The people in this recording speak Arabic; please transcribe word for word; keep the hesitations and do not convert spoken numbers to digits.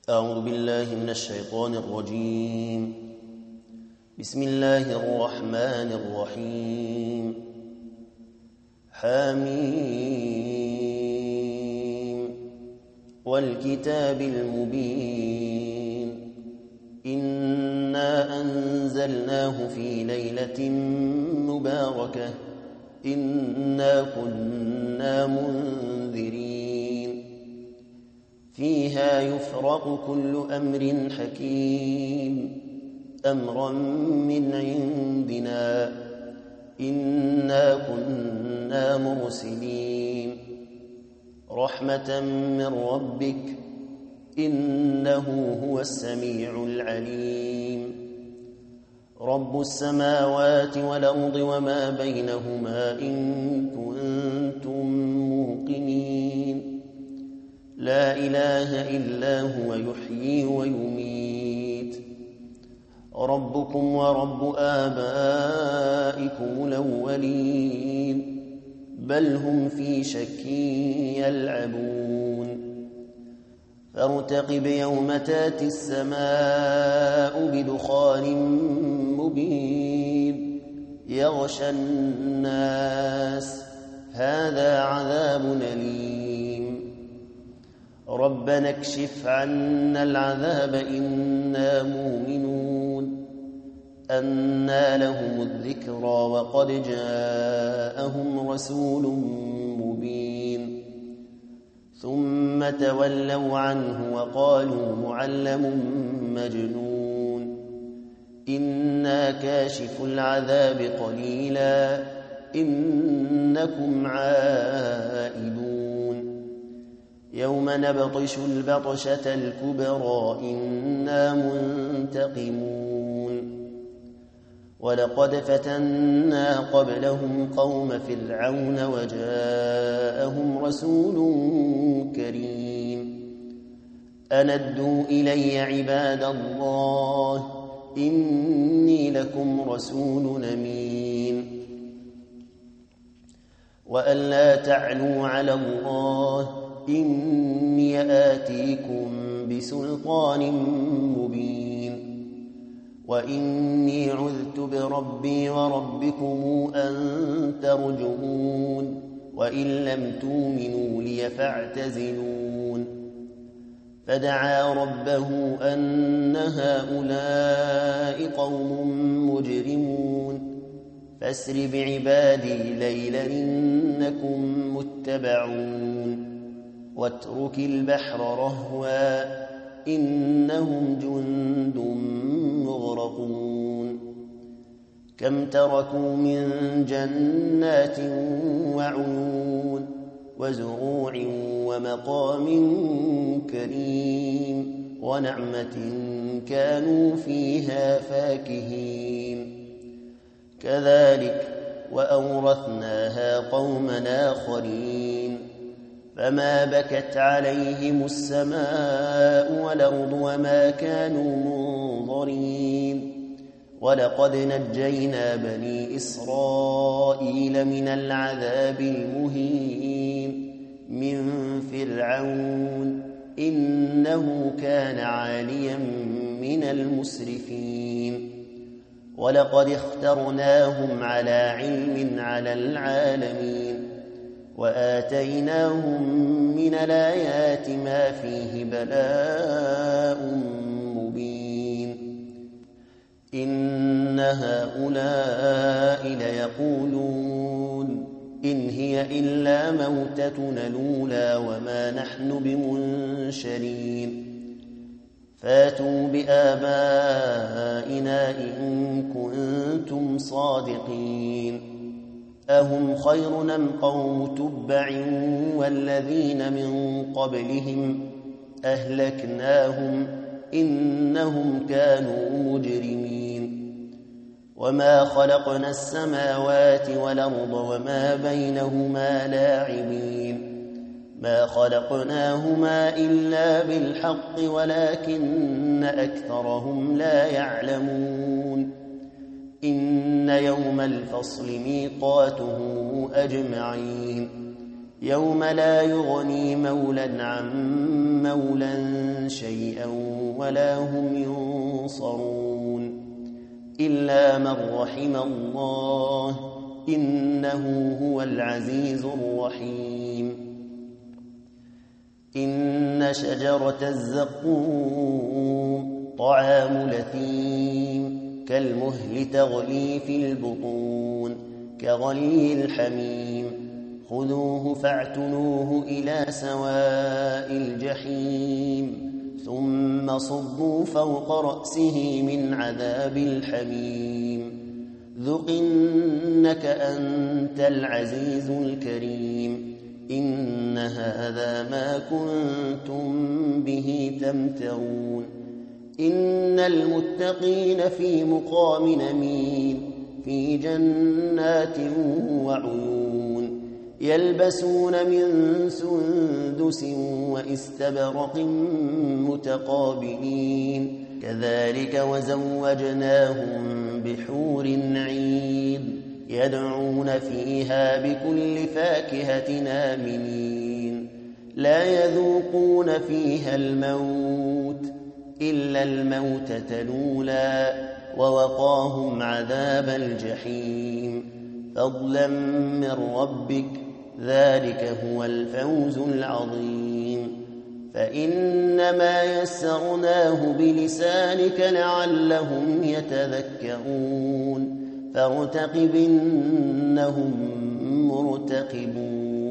أعوذ بالله من الشيطان الرجيم. بسم الله الرحمن الرحيم. حميم والكتاب المبين إنا أنزلناه في ليلة مباركة إنا كنا منذرين فيها يفرق كل أمر حكيم أمرا من عندنا إنا كنا مرسلين رحمة من ربك إنه هو السميع العليم رب السماوات والأرض وما بينهما إن كنتم موقنين لا إله إلا هو يحيي ويميت ربكم ورب آبائكم الأولين بل هم في شك يلعبون فارتقب يوم تاتي السماء بدخان مبين يغشى الناس هذا عذاب أليم ربنا اكشف عنا العذاب إنا مؤمنون أنى لهم الذكرى وقد جاءهم رسول مبين ثم تولوا عنه وقالوا معلم مجنون إنا كاشف العذاب قليلا إنكم عائدون يوم نبطش البطشة الكبرى إنا منتقمون ولقد فتنا قبلهم قوم فرعون وجاءهم رسول كريم أندوا إلي عباد الله إني لكم رسول أمين وأن لا تعلوا على الله إني آتيكم بسلطان مبين وإني عذت بربي وربكم أن ترجمون وإن لم تؤمنوا لي فاعتزلون فدعا ربه أن هؤلاء قوم مجرمون فاسر بعبادي ليلا إنكم متبعون واترك البحر رهوا إنهم جند مغرقون كم تركوا من جنات وعيون وزروع ومقام كريم ونعمة كانوا فيها فاكهين كذلك وأورثناها قوما آخرين فما بكت عليهم السماء والأرض وما كانوا منظرين ولقد نجينا بني إسرائيل من العذاب المهين من فرعون إنه كان عاليا من المسرفين ولقد اخترناهم على علم على العالمين وآتيناهم من الآيات ما فيه بلاء مبين إن هؤلاء ليقولون إن هي إلا موتتنا الأولى وما نحن بمنشرين فاتوا بآبائنا إن كنتم صادقين أهم خير أم قوم تبع والذين من قبلهم أهلكناهم إنهم كانوا مجرمين وما خلقنا السماوات والأرض وما بينهما لاعبين ما خلقناهما إلا بالحق ولكن أكثرهم لا يعلمون إن يوم الفصل ميقاتهم أجمعين يوم لا يغني مولا عن مولا شيئا ولا هم ينصرون إلا من رحم الله إنه هو العزيز الرحيم إن شجرة الزقوم طعام الأثيم كالمهل تغلي في البطون كغلي الحميم خذوه فاعتلوه إلى سواء الجحيم ثم صبوا فوق رأسه من عذاب الحميم ذق إنك أنت العزيز الكريم إن هذا ما كنتم به تمترون إن المتقين في مقام أمين في جنات وعيون يلبسون من سندس واستبرق متقابلين كذلك وزوجناهم بحور عين يدعون فيها بكل فاكهة آمنين لا يذوقون فيها الموت إلا الموتة الأولى ووقاهم عذاب الجحيم فضلا من ربك ذلك هو الفوز العظيم فإنما يسرناه بلسانك لعلهم يتذكرون فارتقب إنهم مرتقبون